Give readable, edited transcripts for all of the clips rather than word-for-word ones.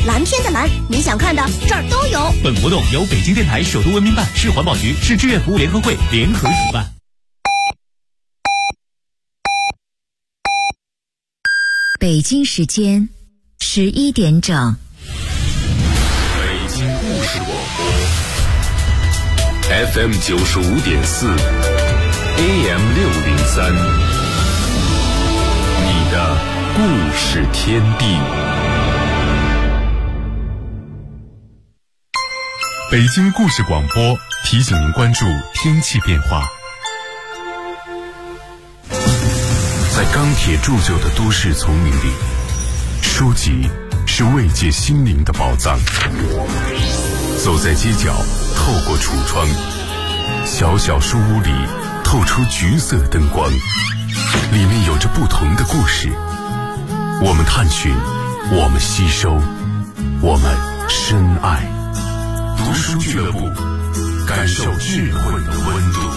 蓝天的蓝，你想看的这儿都有。 本活动由北京电台首都文明办、市环保局、市志愿服务联合会联合主办。 北京时间11点整。 北京故事广播 FM 95.4 AM 603，你的故事天地。 北京故事广播提醒您关注天气变化。 在钢铁铸就的都市丛林里，书籍是慰藉心灵的宝藏。走在街角，透过橱窗，小小书屋里透出橘色灯光，里面有着不同的故事。我们探寻，我们吸收，我们深爱。读书俱乐部，感受智慧的温度。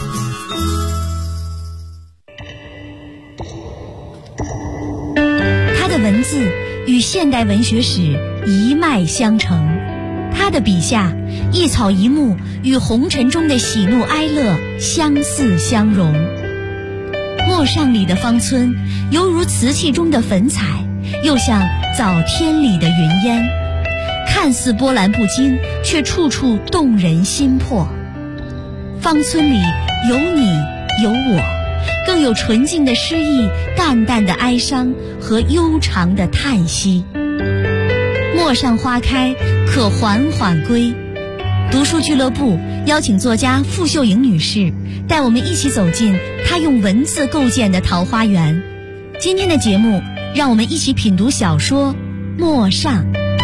他的文字与现代文学史一脉相承，他的笔下一草一木与红尘中的喜怒哀乐相似相融。陌上里的芳村犹如瓷器中的粉彩，又像早天里的云烟，看似波澜不惊，却处处动人心魄。芳村里有你有我，更有纯净的诗意，淡淡的哀伤和悠长的叹息。陌上花开，可缓缓归。读书俱乐部邀请作家傅秀莹女士带我们一起走进她用文字构建的桃花源。今天的节目，让我们一起品读小说《陌上》。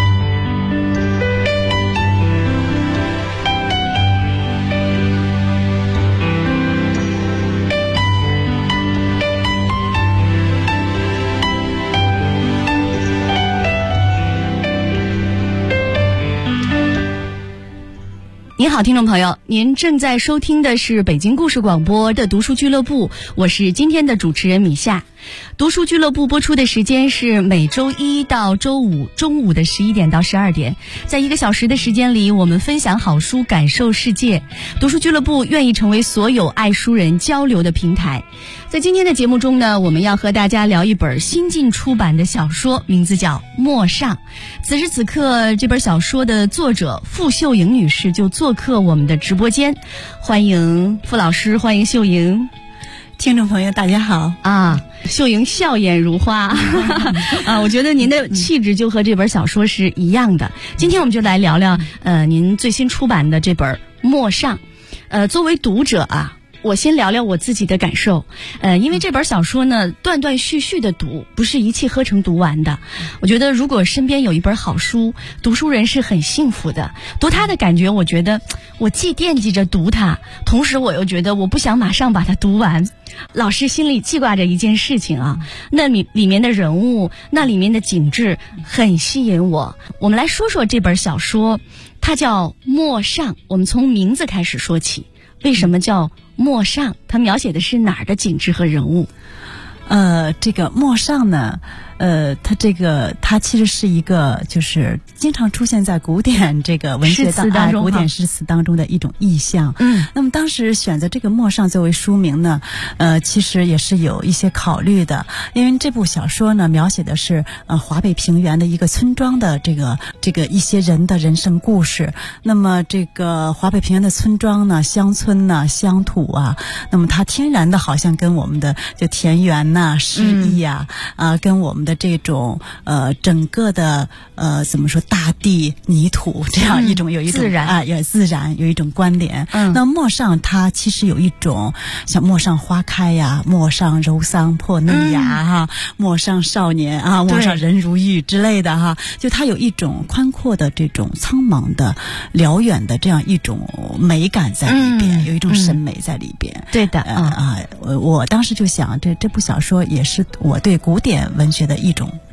您好，听众朋友，您正在收听的是北京故事广播的读书俱乐部，我是今天的主持人米夏。读书俱乐部播出的时间是每周一到周五中午的11点到12点，在1个小时的时间里，我们分享好书，感受世界。读书俱乐部愿意成为所有爱书人交流的平台。在今天的节目中呢，我们要和大家聊一本新近出版的小说，名字叫《陌上》。此时此刻，这本小说的作者傅秀莹女士就做客我们的直播间，欢迎傅老师，欢迎秀莹。 听众朋友大家好啊，秀莹笑颜如花啊，我觉得您的气质就和这本小说是一样的。今天我们就来聊聊您最新出版的这本《陌上》。作为读者啊，我先聊聊我自己的感受。因为这本小说呢，断断续续的读，不是一气呵成读完的。我觉得如果身边有一本好书，读书人是很幸福的。读它的感觉，我觉得我既惦记着读它，同时我又觉得我不想马上把它读完。老是心里记挂着一件事情啊，那里面的人物，那里面的景致很吸引我。我们来说说这本小说，它叫《陌上》。我们从名字开始说起，为什么叫陌上？它描写的是哪儿的景致和人物？ 这个陌上呢，它其实是一个就是经常出现在古典这个文学当中，古典诗词当中的一种意象。那么当时选择这个陌上作为书名呢，其实也是有一些考虑的，因为这部小说呢描写的是华北平原的一个村庄的这个一些人的人生故事。那么这个华北平原的村庄呢、乡村呢、乡土啊，那么它天然的好像跟我们的就田园呐、诗意啊，跟我们的这种整个的怎么说大地泥土这样一种有一种自然有自然有一种关联。那陌上它其实有一种像陌上花开呀、陌上柔桑破嫩芽哈、陌上少年啊、陌上人如玉之类的哈，就它有一种宽阔的这种苍茫的辽远的这样一种美感在里边，有一种审美在里边。 对的我当时就想这部小说也是我对古典文学的一种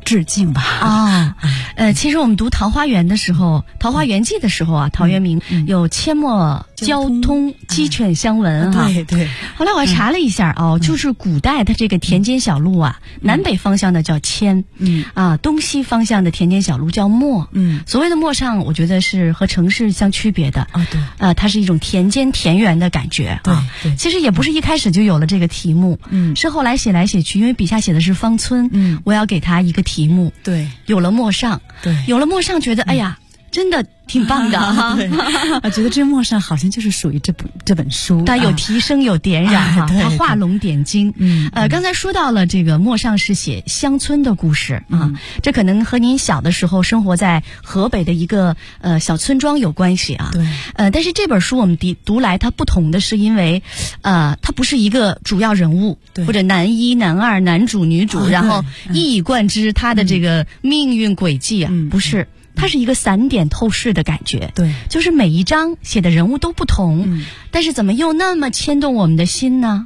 致敬吧。 其实我们读《桃花源》的时候，《桃花源记》的时候啊，陶渊明有阡陌交通鸡犬相闻哈。 对。 后来我还查了一下就是古代的这个田间小路啊，南北方向的叫阡，东西方向的田间小路叫陌。所谓的陌上，我觉得是和城市相区别的。对。它是一种田间田园的感觉啊。对。其实也不是一开始就有了这个题目，是后来写来写去，因为笔下写的是芳村，我要给他一个题目。 对。 有了陌上。对。有了陌上，觉得哎呀，真的挺棒的哈。 我觉得这陌上好像就是属于这本书， 它有提升有点染哈，它画龙点睛。刚才说到了这个陌上是写乡村的故事啊，这可能和您小的时候生活在河北的一个小村庄有关系啊。 对。 但是这本书我们读来它不同的是因为它不是一个主要人物或者男一男二男主女主，然后一以贯之他的这个命运轨迹啊，不是。它是一个散点透视的感觉，对，就是每一章写的人物都不同，但是怎么又那么牵动我们的心呢？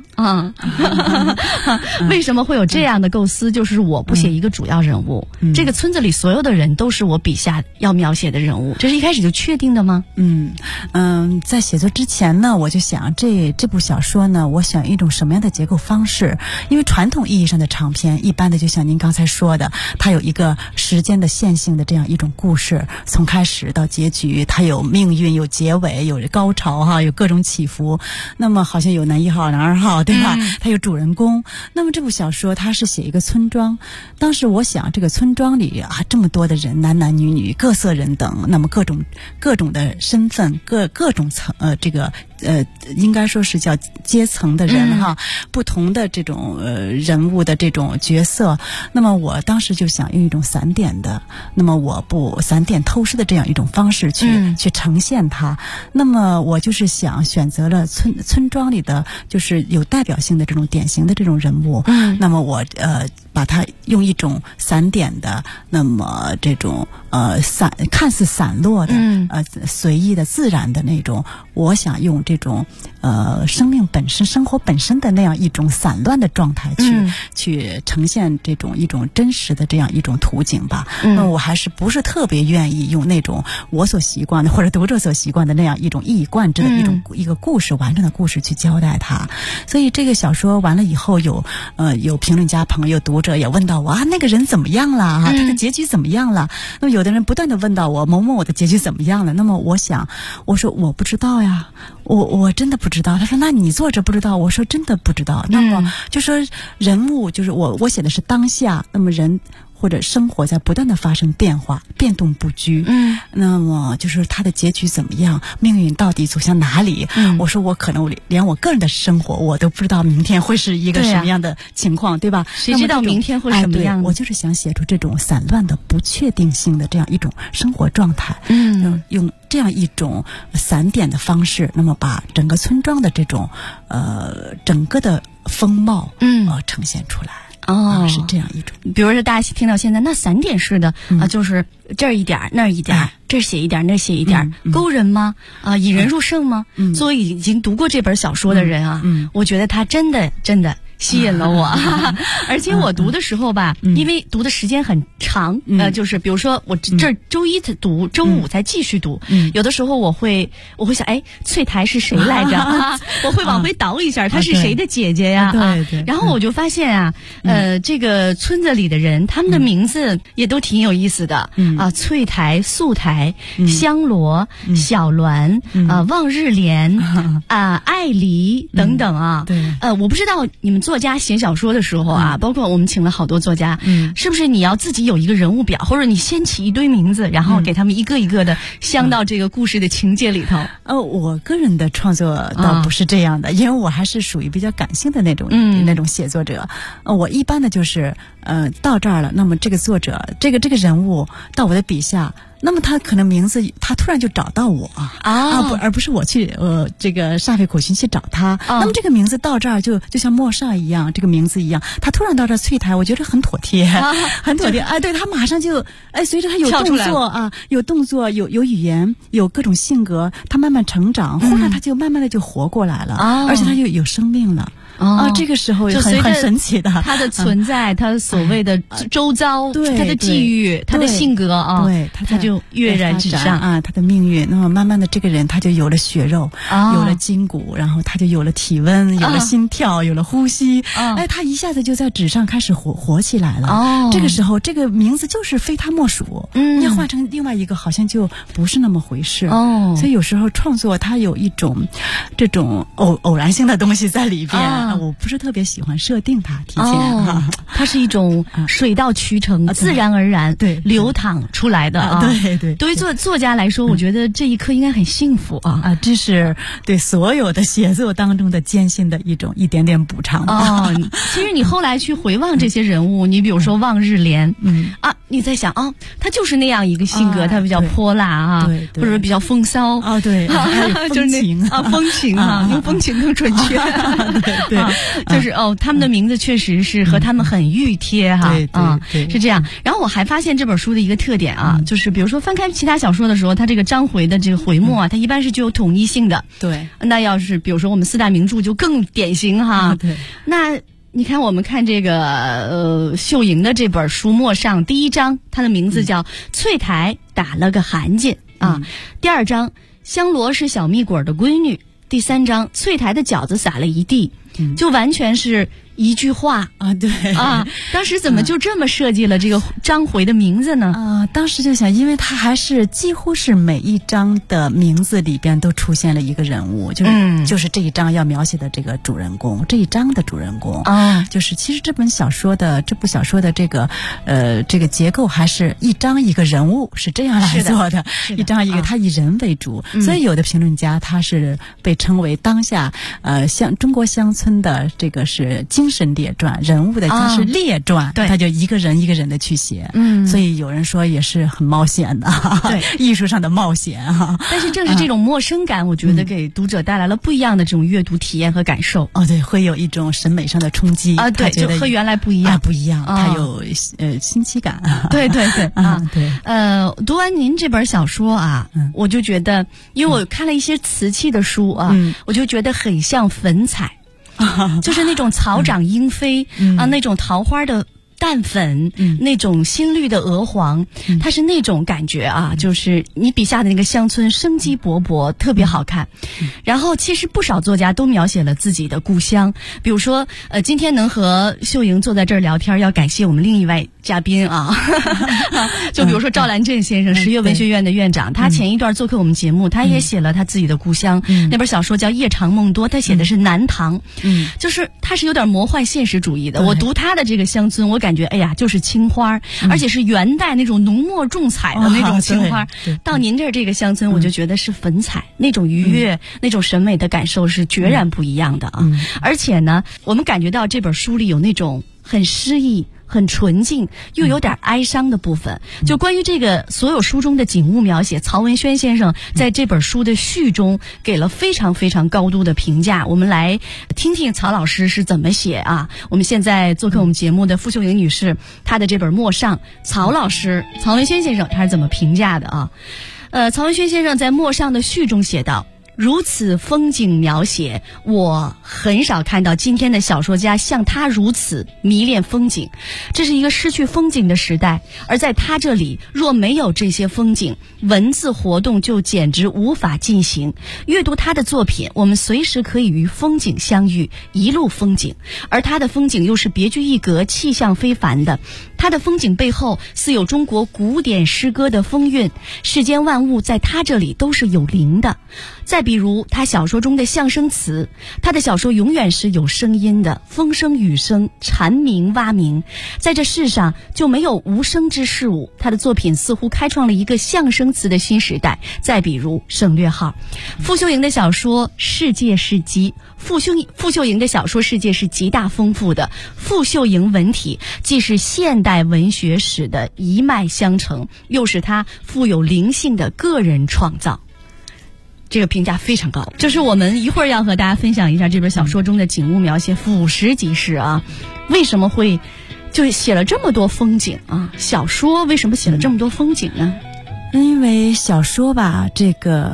为什么会有这样的构思？就是我不写一个主要人物，这个村子里所有的人都是我笔下要描写的人物，这是一开始就确定的吗？ 在写作之前呢，我就想这部小说呢，我想一种什么样的结构方式？因为传统意义上的长篇，一般的就像您刚才说的，它有一个时间的线性的这样一种故事，从开始到结局，它有命运，有结尾，有高潮哈，有各种起伏。那么好像有男一号、男二号，对吧？它有主人公。那么这部小说它是写一个村庄，当时我想这个村庄里啊，这么多的人，男男女女，各色人等，那么各种的身份，各种应该说是叫阶层的人哈，不同的这种人物的这种角色。那么我当时就想用一种散点的，那么我不散点透视的这样一种方式去呈现它。那么我就是想选择了村庄里的就是有代表性的这种典型的这种人物。那么我把它用一种散点的，那么这种看似散落的随意的自然的那种，我想用这种生命本身生活本身的那样一种散乱的状态去呈现这种一种真实的这样一种图景吧。那我还是不是特别愿意用那种我所习惯的或者读者所习惯的那样一种一以贯之的一个故事完整的故事去交代它。所以这个小说完了以后，有评论家朋友读者也问到我啊，那个人怎么样了他的结局怎么样了？那么有的人不断的问到我某某我的结局怎么样了？那么我说我不知道呀，我真的不知道。他说那你作者不知道？我说真的不知道。那么就说人物就是我写的是当下，那么人或者生活在不断的发生变化，变动不居。那么就是他的结局怎么样，命运到底走向哪里？我说我可能连我个人的生活我都不知道明天会是一个什么样的情况，对吧？ 谁知道明天会什么样？ 我就是想写出这种散乱的不确定性的这样一种生活状态。用这样一种散点的方式，那么把整个村庄的这种整个的风貌呈现出来。是这样一种。 比如说大家听到现在那散点式的就是这儿一点那儿一点，这儿写一点那儿写一点，勾人吗？引人入胜吗？作为已经读过这本小说的人啊，我觉得他真的吸引了我。而且我读的时候吧，因为读的时间很长，就是比如说我这周一才读，周五才继续读，有的时候我会想，哎，翠台是谁来着？我会往回倒一下，她是谁的姐姐呀？ 对。 然后我就发现这个村子里的人，他们的名字也都挺有意思的翠台、素台、香罗、小栾望日莲爱梨等等啊。对，我不知道你们作家写小说的时候包括我们请了好多作家，是不是你要自己有一个人物表，或者你先起一堆名字，然后给他们一个一个的镶到这个故事的情节里头？ 我个人的创作倒不是这样的，因为我还是属于比较感性的那种写作者。我一般的就是到这儿了，那么这个作者这个人物到我的笔下，那么他可能名字他突然就找到我而不是我去这个煞费苦心去找他。那么这个名字到这儿就像陌上一样，这个名字一样，他突然到这儿翠台，我觉得很妥帖，很妥帖。对，他马上就随着他有动作有动作，有语言，有各种性格，他慢慢成长，忽然他就慢慢的就活过来了，而且他就有生命了。 这个时候就很神奇的， 他的存在，他所谓的周遭，他的际遇，他的性格啊， 对， 他就跃然纸上啊，他的命运。那么慢慢的，这个人他就有了血肉，有了筋骨，然后他就有了体温，有了心跳，有了呼吸，他一下子就在纸上开始活起来了。这个时候，这个名字就是非他莫属。要换成另外一个，好像就不是那么回事。所以有时候创作它有一种这种偶然性的东西在里边，我不是特别喜欢设定它提前它是一种水到渠成、自然而然流淌出来的对。 对于作家来说，我觉得这一刻应该很幸福这是对所有的写作当中的艰辛的一点点补偿其实你后来去回望这些人物，你比如说望日莲，你在想他就是那样一个性格，他比较泼辣或者比较风骚对， 就是风情用风情更准确对， 就是他们的名字确实是和他们很熨贴对，是这样。然后我还发现这本书的一个特点就是比如说翻开其他小说的时候，它这个章回的这个回目它一般是具有统一性的。 对， 那要是比如说我们四大名著就更典型对， 那你看我们看这个秀莹的这本书末上第一章，它的名字叫翠台打了个寒噤第二章香罗是小蜜果的闺女，第三章翠台的饺子撒了一地，就完全是一句话对当时怎么就这么设计了这个章回的名字呢？ 当时就想，因为它还是几乎是每一章的名字里边都出现了一个人物，就是这一章要描写的这个主人公，这一章的主人公就是其实这部小说的这个结构还是一章一个人物，是这样来做的，一章一个，他以人为主，所以有的评论家他是被称为当下中国乡村的这个是精神列传，人物的它是列传，他就一个人一个人的去写，所以有人说也是很冒险的，对，艺术上的冒险但是正是这种陌生感，我觉得给读者带来了不一样的这种阅读体验和感受。 对，会有一种审美上的冲击对，就和原来不一样， 它有新奇感。 对对读完您这本小说我就觉得，因为我看了一些瓷器的书我就觉得很像粉彩。就是那种草长莺飞那种桃花的淡粉，那种新绿的鹅黄，它是那种感觉就是你笔下的那个乡村生机勃勃，特别好看。然后其实不少作家都描写了自己的故乡，比如说今天能和秀莹坐在这儿聊天，要感谢我们另一位嘉宾就比如说赵兰镇先生，实业文学院的院长，他前一段做客我们节目，他也写了他自己的故乡，那本小说叫《夜长梦多》，他写的是南唐，就是他是有点魔幻现实主义的。我读他的这个乡村，我感觉就是青花，而且是元代那种浓墨重彩的那种青花。到您这个乡村，我就觉得是粉彩，那种愉悦，那种审美的感受是决然不一样的而且呢，我们感觉到这本书里有那种很诗意、很纯净又有点哀伤的部分。就关于这个所有书中的景物描写，曹文轩先生在这本书的序中给了非常非常高度的评价。我们来听听曹老师是怎么写我们现在做客我们节目的傅秀莹女士，她的这本末上，曹文轩先生他是怎么评价的曹文轩先生在末上的序中写道：如此风景描写，我很少看到今天的小说家像他如此迷恋风景。这是一个失去风景的时代，而在他这里，若没有这些风景，文字活动就简直无法进行。阅读他的作品，我们随时可以与风景相遇，一路风景，而他的风景又是别具一格、气象非凡的。他的风景背后似有中国古典诗歌的风韵，世间万物在他这里都是有灵的。再比如他小说中的象声词，他的小说永远是有声音的，风声雨声，蝉鸣蛙鸣，在这世上就没有无声之事物。他的作品似乎开创了一个象声词的新时代。再比如省略号。傅秀莹的小说世界是极傅秀莹的小说世界是极大丰富的。傅秀莹文体既是现代文学史的一脉相承，又是他富有灵性的个人创造。这个评价非常高。就是我们一会儿要和大家分享一下这本小说中的景物描写，俯拾即是为什么会就写了这么多风景小说为什么写了这么多风景呢？ 因为小说吧，这个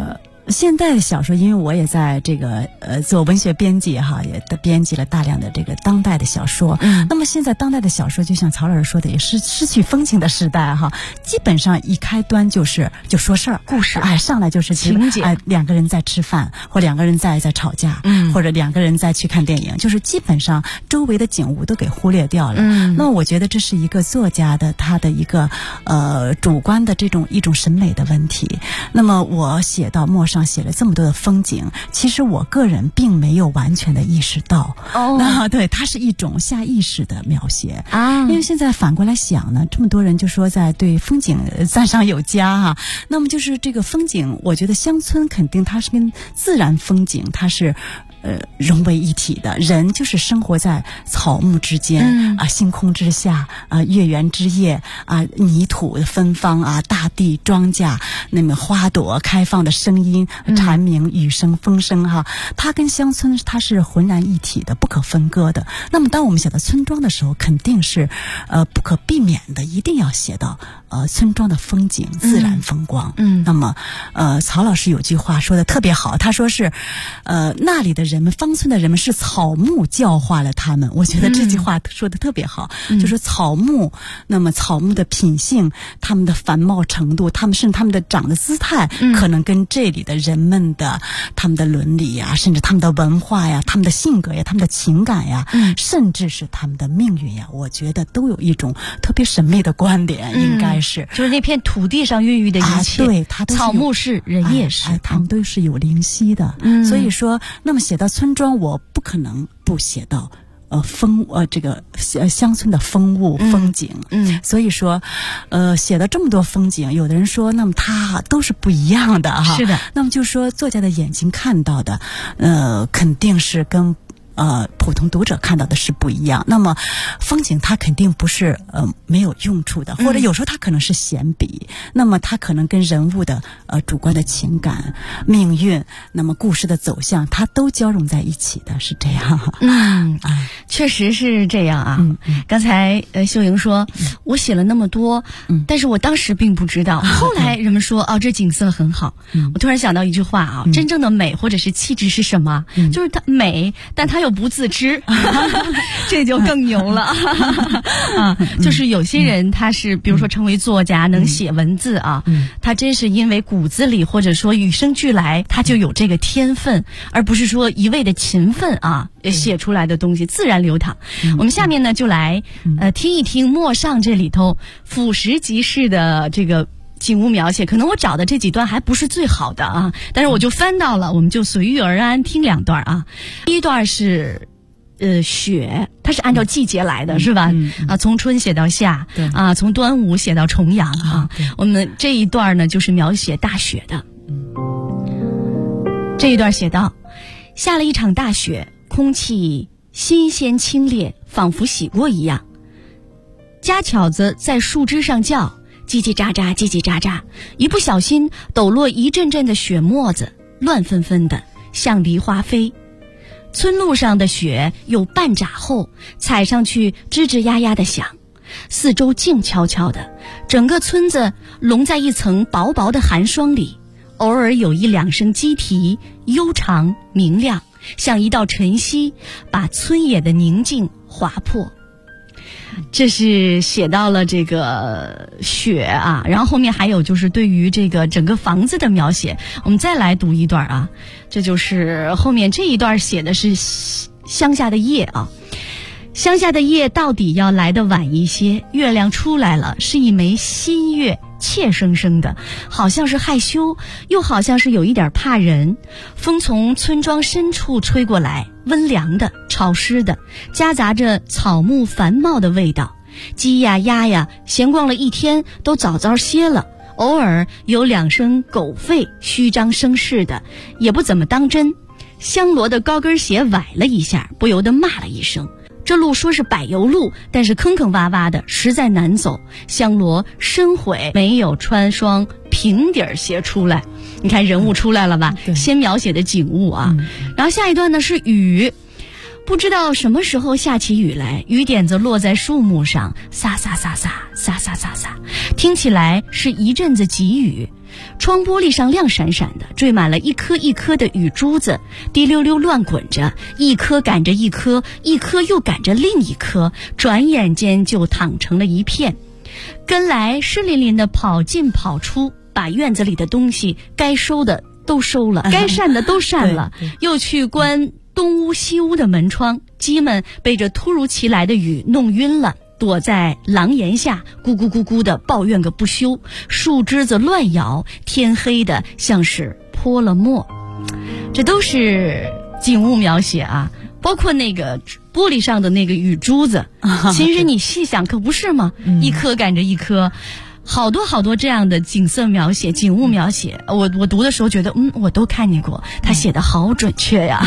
现代的小说，因为我也在这个做文学编辑哈，也编辑了大量的这个当代的小说。那么现在当代的小说，就像曹老师说的，也是失去风情的时代哈。基本上一开端就说事儿， 故事， 上来就是情节， 两个人在吃饭，或两个人在吵架，或者两个人在去看电影，就是基本上周围的景物都给忽略掉了。那么我觉得这是一个作家的他的一个主观的一种审美的问题。那么我写到陌上写了这么多的风景，其实我个人并没有完全的意识到。对，它是一种下意识的描写啊。因为现在反过来想呢，这么多人就说在对风景赞赏有加啊。那么就是这个风景，我觉得乡村肯定它是跟自然风景它是融为一体的。人就是生活在草木之间星空之下月圆之夜泥土芬芳大地庄稼，那么花朵开放的声音，蝉鸣雨声风声它跟乡村它是浑然一体的，不可分割的。那么当我们写到村庄的时候，肯定是不可避免的，一定要写到村庄的风景自然风光。那么曹老师有句话说的特别好，他说是那里的人们，芳村的人们是草木教化了他们。我觉得这句话说的特别好，就是草木，那么草木的品性，他们的繁茂程度，甚至他们的长的姿态，可能跟这里的人们的他们的伦理呀，甚至他们的文化呀，他们的性格呀，他们的情感呀，甚至是他们的命运呀，我觉得都有一种特别神秘的观点，应该是就是那片土地上孕育的一切，对，它都是草木是，人也是， 他们都是有灵犀的。所以说，那么写到村庄，我不可能不写到这个乡村的风物风景。所以说写了这么多风景，有的人说那么它都是不一样的哈。 是的。 那么就说作家的眼睛看到的肯定是跟普通读者看到的是不一样。那么风景它肯定不是没有用处的，或者有时候它可能是闲笔，那么它可能跟人物的主观的情感命运，那么故事的走向，它都交融在一起的，是这样。 确实是这样啊。刚才秀莹说我写了那么多，但是我当时并不知道，后来人们说这景色很好。我突然想到一句话真正的美或者是气质是什么？就是它美，但它又不自知，这就更牛了。就是有些人他是比如说成为作家能写文字他真是因为骨子里或者说与生俱来他就有这个天分，而不是说一味的勤奋写出来的东西自然流淌。我们下面呢就来听一听陌上这里头俯拾即是的这个景物描写。可能我找的这几段还不是最好的但是我就翻到了，我们就随遇而安听两段第一段是雪，它是按照季节来的，是吧？从春写到夏，从端午写到重阳我们这一段呢就是描写大雪的。这一段写道：下了一场大雪，空气新鲜清冽，仿佛洗过一样。家巧子在树枝上叫，叽叽喳喳，叽叽喳喳，一不小心抖落一阵阵的雪沫子，乱纷纷的，像梨花飞。村路上的雪有半拃厚，踩上去吱吱呀呀的响，四周静悄悄的，整个村子笼在一层薄薄的寒霜里，偶尔有一两声鸡啼，悠长明亮，像一道晨曦，把村野的宁静划破。这是写到了这个雪然后后面还有就是对于这个整个房子的描写。我们再来读一段这就是后面这一段写的是乡下的夜乡下的夜到底要来得晚一些，月亮出来了，是一枚新月，怯生生的，好像是害羞，又好像是有一点怕人。风从村庄深处吹过来，温凉的，潮湿的，夹杂着草木繁茂的味道。鸡呀鸭呀闲逛了一天，都早早歇了，偶尔有两声狗吠，虚张声势的，也不怎么当真。香罗的高跟鞋崴了一下，不由得骂了一声。这路说是柏油路，但是坑坑洼洼的，实在难走。香罗深悔没有穿双平底鞋出来。你看人物出来了吧？先描写的景物然后下一段呢是雨。 不知道什么时候下起雨来，雨点子落在树木上，洒洒洒洒洒洒洒洒，听起来是一阵子急雨。窗玻璃上亮闪闪的，缀满了一颗一颗的雨珠子，滴溜溜乱滚着，一颗赶着一颗，一颗又赶着另一颗，转眼间就淌成了一片。跟来湿淋淋的跑进跑出，把院子里的东西该收的都收了，该扇的都扇了，又去关东屋西屋的门窗，鸡们被这突如其来的雨弄晕了，躲在廊檐下咕咕咕咕地抱怨个不休，树枝子乱摇，天黑的像是泼了墨。这都是景物描写啊，包括那个玻璃上的那个雨珠子，其实你细想可不是吗？一颗赶着一颗，好多好多这样的景色描写、景物描写，我读的时候觉得，我都看见过，他写的好准确呀，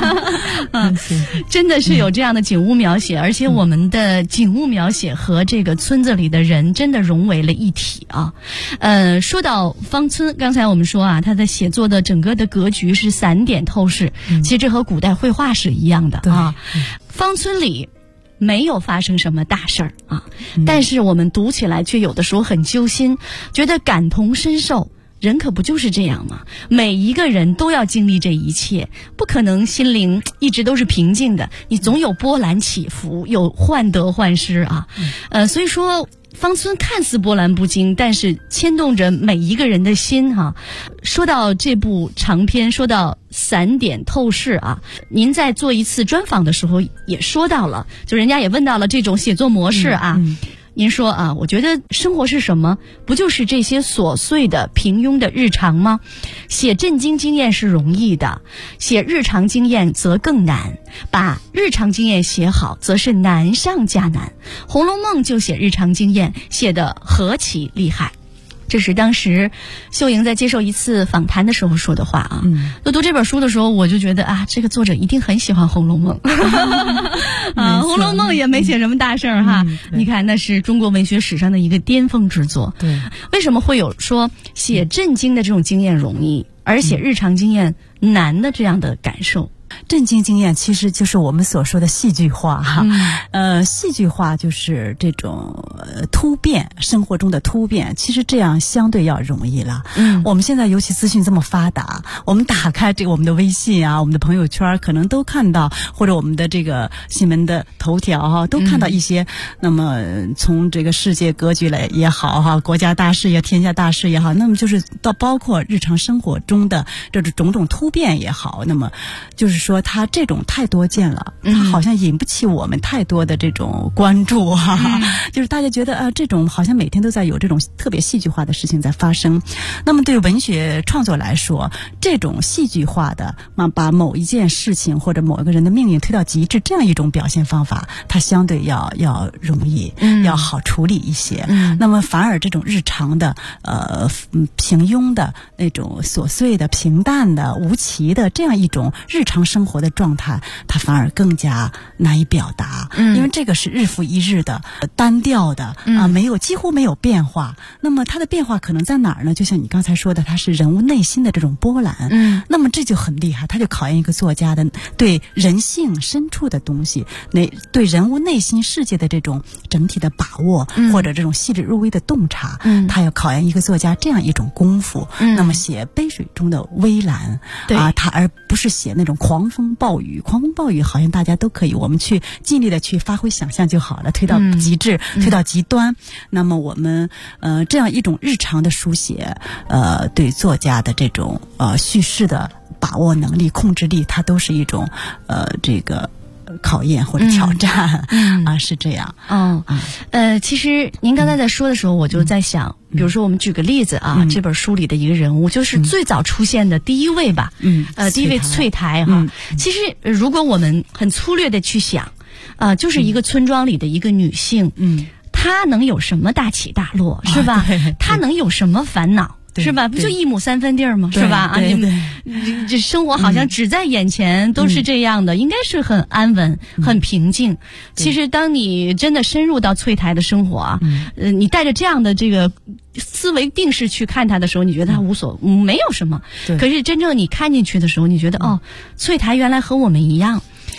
真的是有这样的景物描写，而且我们的景物描写和这个村子里的人真的融为了一体啊。说到芳村，刚才我们说啊，他的写作的整个的格局是散点透视，其实这和古代绘画是一样的啊。芳村里没有发生什么大事儿啊，但是我们读起来却有的时候很揪心，觉得感同身受。人可不就是这样吗？每一个人都要经历这一切，不可能心灵一直都是平静的，你总有波澜起伏，有患得患失啊。所以说芳村看似波澜不惊，但是牵动着每一个人的心哈。说到这部长篇，说到散点透视啊，您在做一次专访的时候也说到了，就人家也问到了这种写作模式啊。您说啊，我觉得生活是什么？不就是这些琐碎的、平庸的日常吗？写震惊经验是容易的，写日常经验则更难。把日常经验写好，则是难上加难。《红楼梦》就写日常经验，写得何其厉害！这是当时秀莹在接受一次访谈的时候说的话啊。读这本书的时候，我就觉得啊，这个作者一定很喜欢《红楼梦》啊，《红楼梦》也没写什么大事儿哈。你看，那是中国文学史上的一个巅峰之作。对，为什么会有说写震惊的这种经验容易，而写日常经验难的这样的感受？ 震惊经验其实就是我们所说的戏剧化哈，戏剧化就是这种突变，生活中的突变，其实这样相对要容易了。我们现在尤其资讯这么发达，我们打开这个我们的微信啊，我们的朋友圈，可能都看到，或者我们的这个新闻的头条哈，都看到一些，那么从这个世界格局来也好哈，国家大事也天下大事也好，那么就是到包括日常生活中的这种种突变也好，那么就是说它这种太多见了，它好像引不起我们太多的这种关注哈，就是大家觉得这种好像每天都在有这种特别戏剧化的事情在发生。那么对文学创作来说，这种戏剧化的把某一件事情或者某一个人的命运推到极致，这样一种表现方法，它相对要容易，要好处理一些。那么反而这种日常的平庸的那种琐碎的平淡的无奇的这样一种日常生活的状态，它反而更加难以表达，因为这个是日复一日的单调的几乎没有变化。那么它的变化可能在哪儿呢？就像你刚才说的，它是人物内心的这种波澜。那么这就很厉害，它就考验一个作家的对人性深处的东西，对人物内心世界的这种整体的把握，或者这种细致入微的洞察，它要考验一个作家这样一种功夫。那么写杯水中的微澜它而不是写那种狂风暴雨好像大家都可以，我们去尽力的去发挥想象就好了，推到极致，推到极端。那么我们这样一种日常的书写，对作家的这种叙事的把握能力、控制力，它都是一种这个考验或者挑战是这样。 其实您刚才在说的时候，我就在想，比如说我们举个例子啊，这本书里的一个人物，就是最早出现的第一位吧，第一位翠台哈。其实如果我们很粗略的去想，就是一个村庄里的一个女性，她能有什么大起大落，是吧？她能有什么烦恼？是吧？不就一亩三分地儿吗？是吧？这生活好像只在眼前，都是这样的，应该是很安稳、很平静。其实，当你真的深入到翠台的生活啊，你带着这样的这个思维定式去看它的时候，你觉得它没有什么。可是真正你看进去的时候，你觉得翠台原来和我们一样。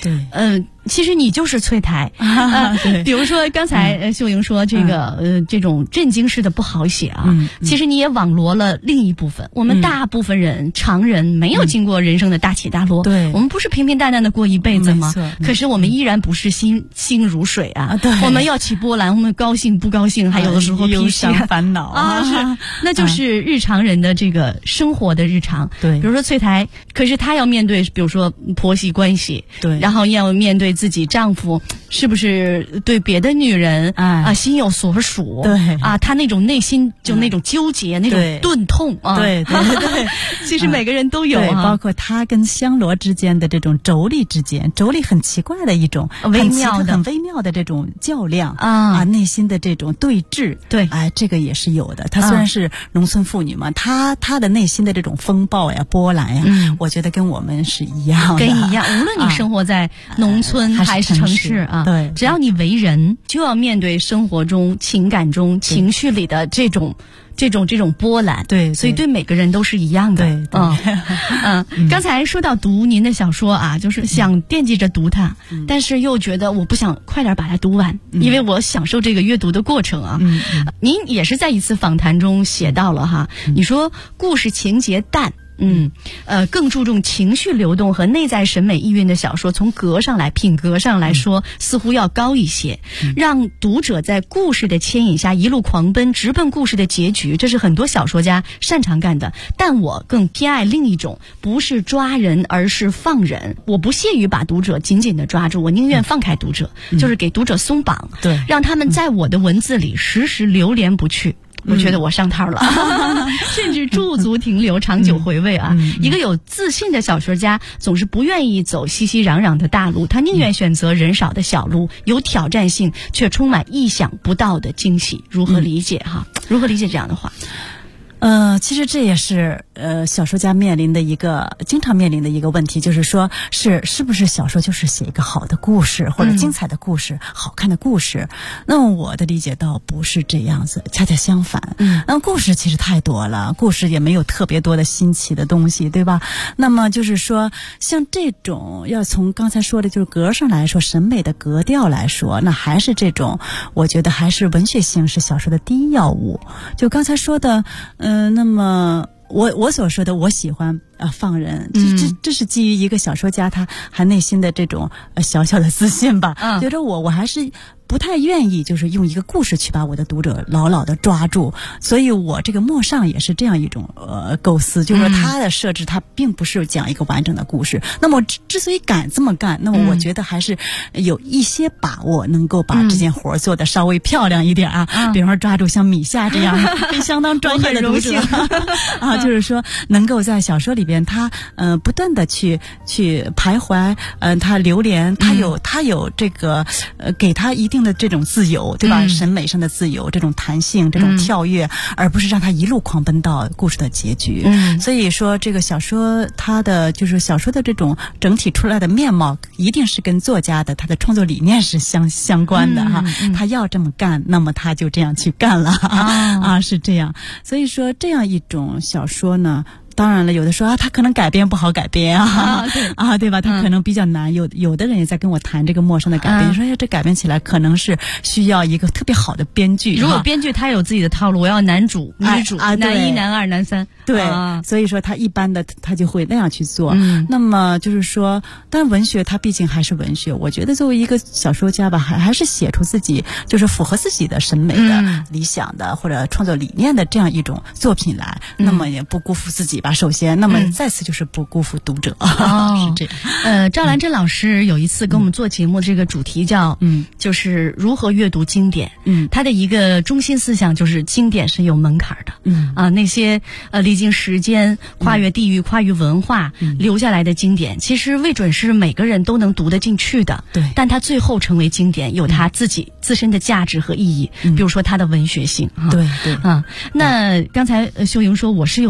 对， 其实你就是催台比如说刚才秀莹说这个这种震惊式的不好写啊，其实你也网罗了另一部分。我们大部分人常人没有经过人生的大起大落， 对， 我们不是平平淡淡的过一辈子吗？可是我们依然不是心如水啊， 对， 我们要起波澜，我们高兴不高兴，还有的时候忧伤烦恼是，那就是日常人的这个生活的日常。 对， 比如说催台，可是她要面对，比如说婆媳关系， 对， 然后要面对自己丈夫是不是对别的女人心有所属， 对她那种内心就那种纠结，那种钝痛对， 其实每个人都有对，包括她跟香罗之间的这种妯娌很奇怪的一种很微妙的这种较量内心的这种对峙， 对， 这个也是有的。她虽然是农村妇女嘛，她的内心的这种风暴呀、波澜呀，我觉得跟我们是一样的， 跟一样。无论你生活在农村还是城市对， 只要你为人，就要面对生活中、情感中、情绪里的这种波澜， 对， 所以对每个人都是一样的。 对， 刚才说到读您的小说啊，就是想惦记着读它，但是又觉得我不想快点把它读完，因为我享受这个阅读的过程啊。您也是在一次访谈中写到了哈，你说故事情节淡。更注重情绪流动和内在审美意蕴的小说，从品格上来说，似乎要高一些，让读者在故事的牵引下一路狂奔，直奔故事的结局，这是很多小说家擅长干的。但我更偏爱另一种，不是抓人，而是放人。我不屑于把读者紧紧地抓住，我宁愿放开读者，就是给读者松绑， 对， 让他们在我的文字里时时流连不去。我觉得我上套了甚至驻足停留，长久回味啊。一个有自信的小说家总是不愿意走熙熙攘攘的大路，他宁愿选择人少的小路，有挑战性却充满意想不到的惊喜。如何理解如何理解这样的话？ 其实这也是小说家经常面临的一个问题，就是说是不是小说就是写一个好的故事，或者精彩的故事，好看的故事？那么我的理解倒不是这样子，恰恰相反。那故事其实太多了，故事也没有特别多的新奇的东西，对吧？那么就是说，像这种要从刚才说的就是格上来说，审美的格调来说，那还是这种，我觉得还是文学性是小说的第一要务。就刚才说的那么我所说的我喜欢放人，这是基于一个小说家他还内心的这种小小的自信吧。觉得我还是不太愿意就是用一个故事去把我的读者牢牢的抓住，所以我这个陌上也是这样一种构思，就是说他的设置他并不是讲一个完整的故事。那么之所以敢这么干，那么我觉得还是有一些把握能够把这件活做得稍微漂亮一点比方说抓住像米夏这样相当专业的读者就是说能够在小说里边他不断的去徘徊，他流连，他有这个给他一定的这种自由，对吧？审美上的自由，这种弹性，这种跳跃，而不是让他一路狂奔到故事的结局。所以说这个小说它的就是小说的这种整体出来的面貌，一定是跟作家的他的创作理念是相关的他要这么干，那么他就这样去干了是这样。所以说这样一种小说呢，当然了，有的说他可能改编不好改编对吧？他可能比较难。有的人也在跟我谈这个陌生的改编，说这改编起来可能是需要一个特别好的编剧。 如果编剧他有自己的套路，我要男主、女主、男一、男二、男三， 对，所以说他一般的他就会那样去做。那么就是说，但文学它毕竟还是文学，我觉得作为一个小说家吧，还是写出自己就是符合自己的审美的、理想的或者创作理念的这样一种作品来，那么也不辜负自己吧。首先，那么再次就是不辜负读者是这样。 赵兰珍老师有一次跟我们做节目，这个主题叫就是如何阅读经典。他的一个中心思想就是经典是有门槛的。那些历经时间、跨越地域、跨越文化留下来的经典，其实未准是每个人都能读得进去的。 对， 但他最后成为经典，有他自己自身的价值和意义。比如说他的文学性。 对那刚才秀莹说我是有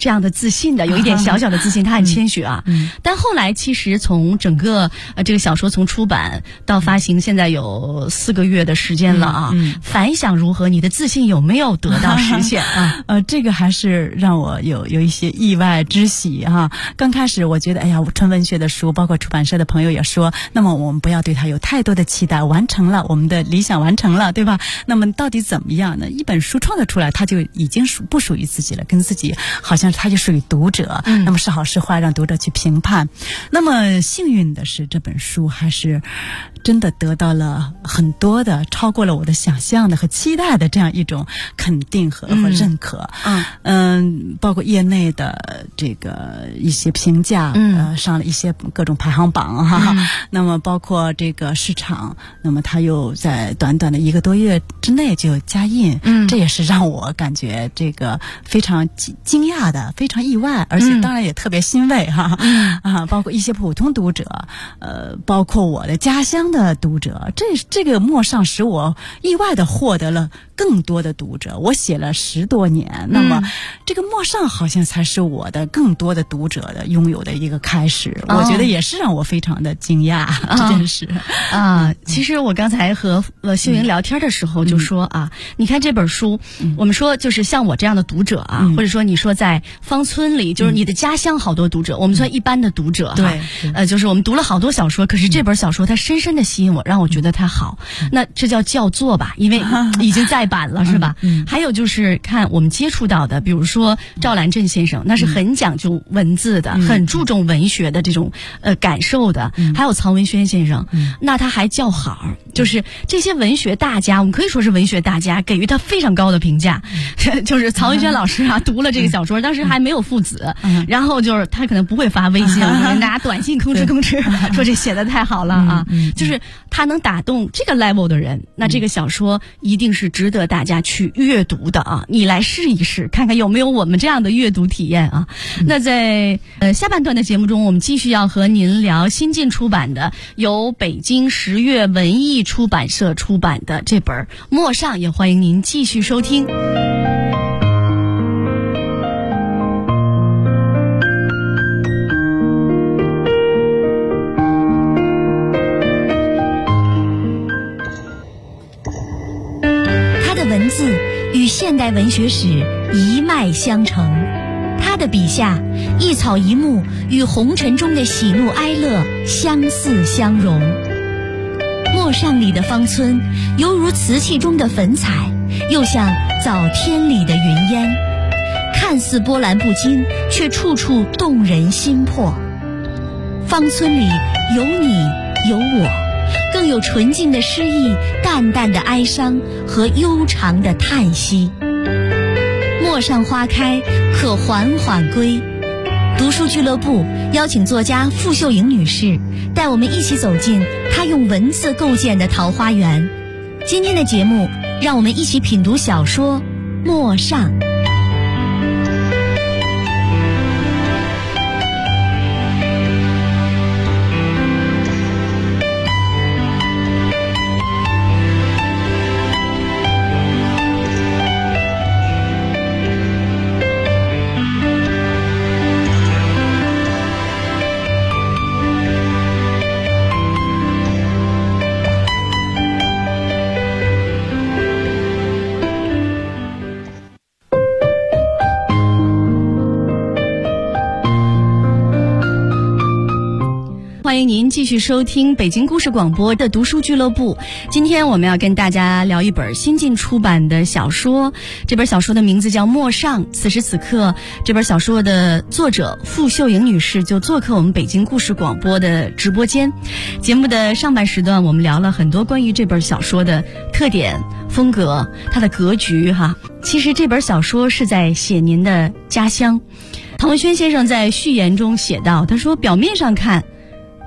这样的自信的，有一点小小的自信，他很谦虚啊。但后来其实从整个这个小说从出版到发行，现在有4个月的时间了啊。反响如何？你的自信有没有得到实现啊？ 这个还是让我有一些意外之喜哈。刚开始我觉得，哎呀，纯文学的书，包括出版社的朋友也说，那么我们不要对它有太多的期待，完成了我们的理想，完成了，对吧？那么到底怎么样呢？一本书创作出来，它就已经不属于自己了，跟自己好像它就属于读者。那么是好是坏，让读者去评判。那么幸运的是，这本书还是真的得到了很多的，超过了我的想象的和期待的这样一种肯定和认可。包括业内的这个一些评价，上了一些各种排行榜哈。那么包括这个市场，那么它又在短短的1个多月之内就加印，这也是让我感觉这个非常惊讶的，非常意外，而且当然也特别欣慰哈。包括一些普通读者，包括我的家乡的读者，这个陌上使我意外的获得了更多的读者。我写了10多年，那么这个陌上好像才是我的更多的读者的拥有的一个开始。我觉得也是让我非常的惊讶这件事其实我刚才和秀莹聊天的时候就说你看这本书，我们说就是像我这样的读者或者说你说在芳村里，就是你的家乡好多读者，我们算一般的读者就是我们读了好多小说，可是这本小说它深深的吸引我，让我觉得它好。那这叫做吧，因为已经再版了是吧？还有就是看我们接触到的，比如说赵兰镇先生，那是很讲究文字的，很注重文学的这种感受的。还有曹文轩先生，那他还叫好，就是这些文学大家，我们可以说是文学大家，给予他非常高的评价。就是曹文轩老师读了这个小说，当时还没有父子，然后就是他可能不会发微信，拿短信吭哧说这写的太好了就是他能打动这个 level 的人，那这个小说一定是值得大家去阅读的你来试一试，看看有没有我们这样的阅读体验那在下半段的节目中，我们继续要和您聊新近出版的，由北京10月文艺出版社出版的这本《陌上》，也欢迎您继续收听。 文字与现代文学史一脉相承，他的笔下一草一木与红尘中的喜怒哀乐相似相融。陌上里的芳村犹如瓷器中的粉彩，又像早天里的云烟，看似波澜不惊，却处处动人心魄。芳村里有你有我，更有纯净的诗意，淡淡的哀伤和悠长的叹息。陌上花开，可缓缓归。读书俱乐部邀请作家傅秀莹女士，带我们一起走进她用文字构建的桃花源。今天的节目，让我们一起品读小说《陌上》。 欢迎您继续收听北京故事广播的读书俱乐部。今天我们要跟大家聊一本新近出版的小说，这本小说的名字叫《陌上》。此时此刻，这本小说的作者傅秀莹女士就做客我们北京故事广播的直播间。节目的上半时段，我们聊了很多关于这本小说的特点、风格、它的格局其实这本小说是在写您的家乡。唐文轩先生在序言中写道，他说表面上看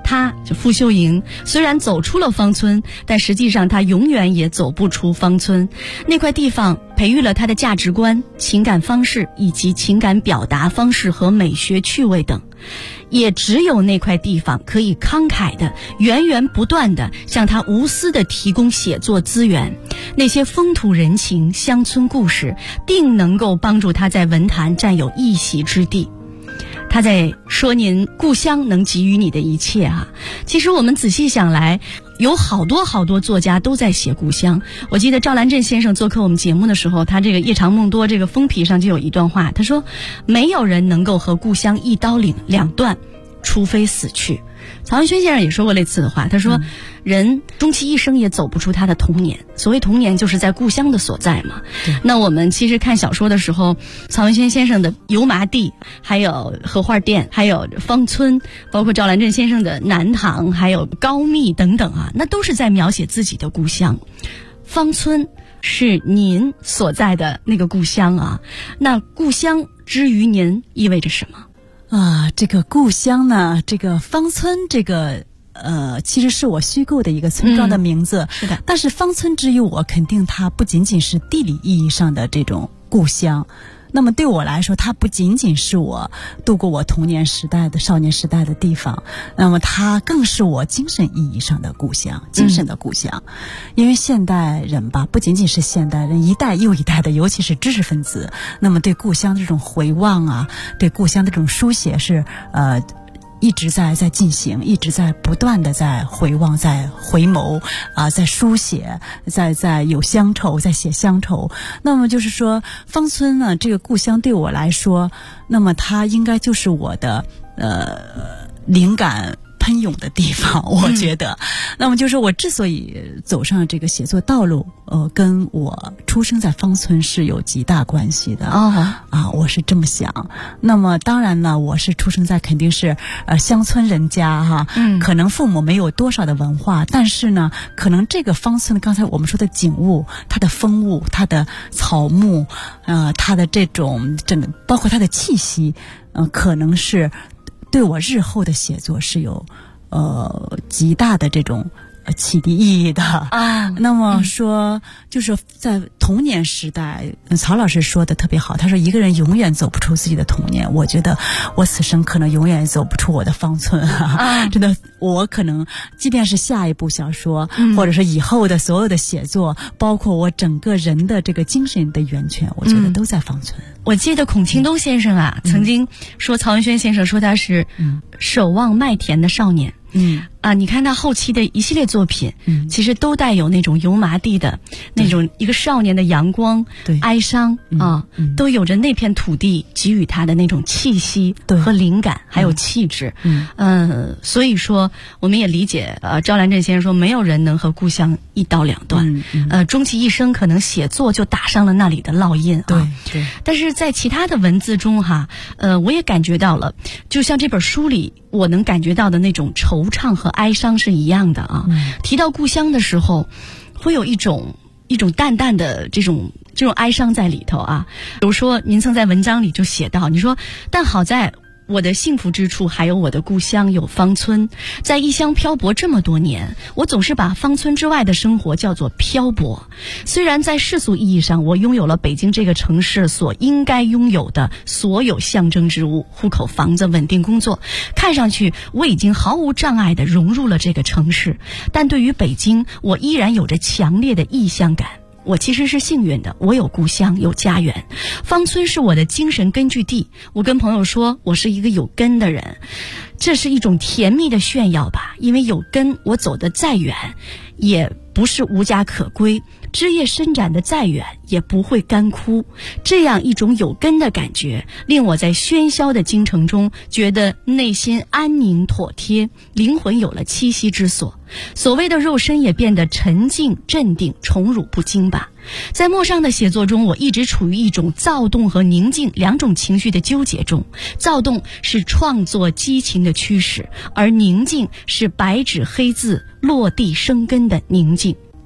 他就傅秀莹虽然走出了芳村，但实际上他永远也走不出芳村。那块地方培育了他的价值观、情感方式以及情感表达方式和美学趣味等。也只有那块地方可以慷慨的、源源不断的向他无私的提供写作资源。那些风土人情、乡村故事，定能够帮助他在文坛占有一席之地。他在说您故乡能给予你的一切啊。其实我们仔细想来，有好多作家都在写故乡。我记得赵兰镇先生做客我们节目的时候，他这个夜长梦多这个封皮上就有一段话，他说没有人能够和故乡一刀两断，除非死去。曹文轩先生也说过类似的话，他说人终其一生也走不出他的童年，所谓童年就是在故乡的所在嘛。那我们其实看小说的时候，曹文轩先生的油麻地，还有荷花店，还有芳村，包括赵兰镇先生的南塘，还有高密等等啊，那都是在描写自己的故乡。芳村是您所在的那个故乡啊，那故乡之于您意味着什么？ 这个故乡呢，这个芳村，这个其实是我虚构的一个村庄的名字。 是的。 但是芳村之于我，肯定它不仅仅是地理意义上的这种故乡。那么对我来说，它不仅仅是我度过我童年时代的少年时代的地方，那么它更是我精神意义上的故乡，精神的故乡。因为现代人吧，不仅仅是现代人，一代又一代的，尤其是知识分子，那么对故乡的这种回望啊，对故乡的这种书写是一直在进行，一直在不断的在回望，在回眸在书写，在有乡愁，在写乡愁。那么就是说，芳村呢，这个故乡对我来说，那么它应该就是我的灵感喷涌的地方，我觉得。那么就是我之所以走上这个写作道路，跟我出生在芳村是有极大关系的。我是这么想。那么当然呢，我是出生在肯定是乡村人家哈，可能父母没有多少的文化，但是呢，可能这个芳村刚才我们说的景物，它的风物，它的草木，它的这种包括它的气息，可能是对我日后的写作是有极大的这种启迪意义的那么说，就是在童年时代，曹老师说的特别好，他说一个人永远走不出自己的童年。我觉得我此生可能永远走不出我的芳村真的，我可能即便是下一部小说，或者是以后的所有的写作，包括我整个人的这个精神的源泉，我觉得都在芳村。 我记得孔庆东先生曾经说曹文轩先生说他是守望麦田的少年。你看他后期的一系列作品，其实都带有那种油麻地的那种一个少年的阳光、哀伤都有着那片土地给予他的那种气息和灵感，还有气质。所以说我们也理解赵兰镇先生说，没有人能和故乡一刀两断。终其一生，可能写作就打上了那里的烙印对。 但是在其他的文字中我也感觉到了，就像这本书里我能感觉到的那种惆怅和哀伤是一样的提到故乡的时候，会有一种淡淡的这种哀伤在里头比如说您曾在文章里就写到，你说但好在我的幸福之处还有我的故乡，有芳村。在异乡漂泊这么多年，我总是把芳村之外的生活叫做漂泊。虽然在世俗意义上，我拥有了北京这个城市所应该拥有的所有象征之物，户口、房子、稳定工作，看上去我已经毫无障碍地融入了这个城市，但对于北京，我依然有着强烈的异乡感。我其实是幸运的，我有故乡，有家园。芳村是我的精神根据地。我跟朋友说，我是一个有根的人，这是一种甜蜜的炫耀吧。因为有根，我走得再远，也不是无家可归；枝叶伸展的再远，也不会干枯。这样一种有根的感觉，令我在喧嚣的京城中，觉得内心安宁妥帖，灵魂有了栖息之所。所谓的肉身也变得沉静、镇定、宠辱不惊吧。在陌上的写作中，我一直处于一种躁动和宁静两种情绪的纠结中。躁动是创作激情的驱使，而宁静是白纸黑字落地生根的宁静。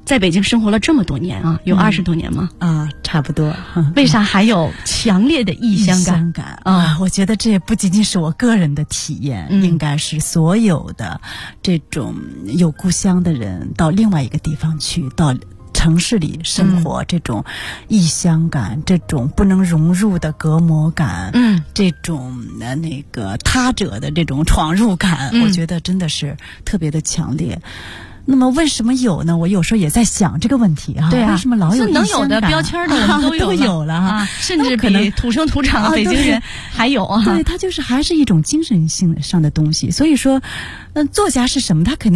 在北京生活了这么多年啊，有20多年吗？ 差不多。 为啥还有强烈的异乡感啊？我觉得这也不仅仅是我个人的体验，应该是所有的这种有故乡的人到另外一个地方去，到城市里生活，这种异乡感，这种不能融入的隔膜感，这种那个他者的这种闯入感，我觉得真的是特别的强烈。那么为什么有呢？我有时候也在想这个问题啊。 对啊， 为什么老有能有的标签的我们都有了啊？甚至比土生土长的北京人还有啊。 对，它就是还是一种精神性上的东西。所以说，作家是什么？他肯定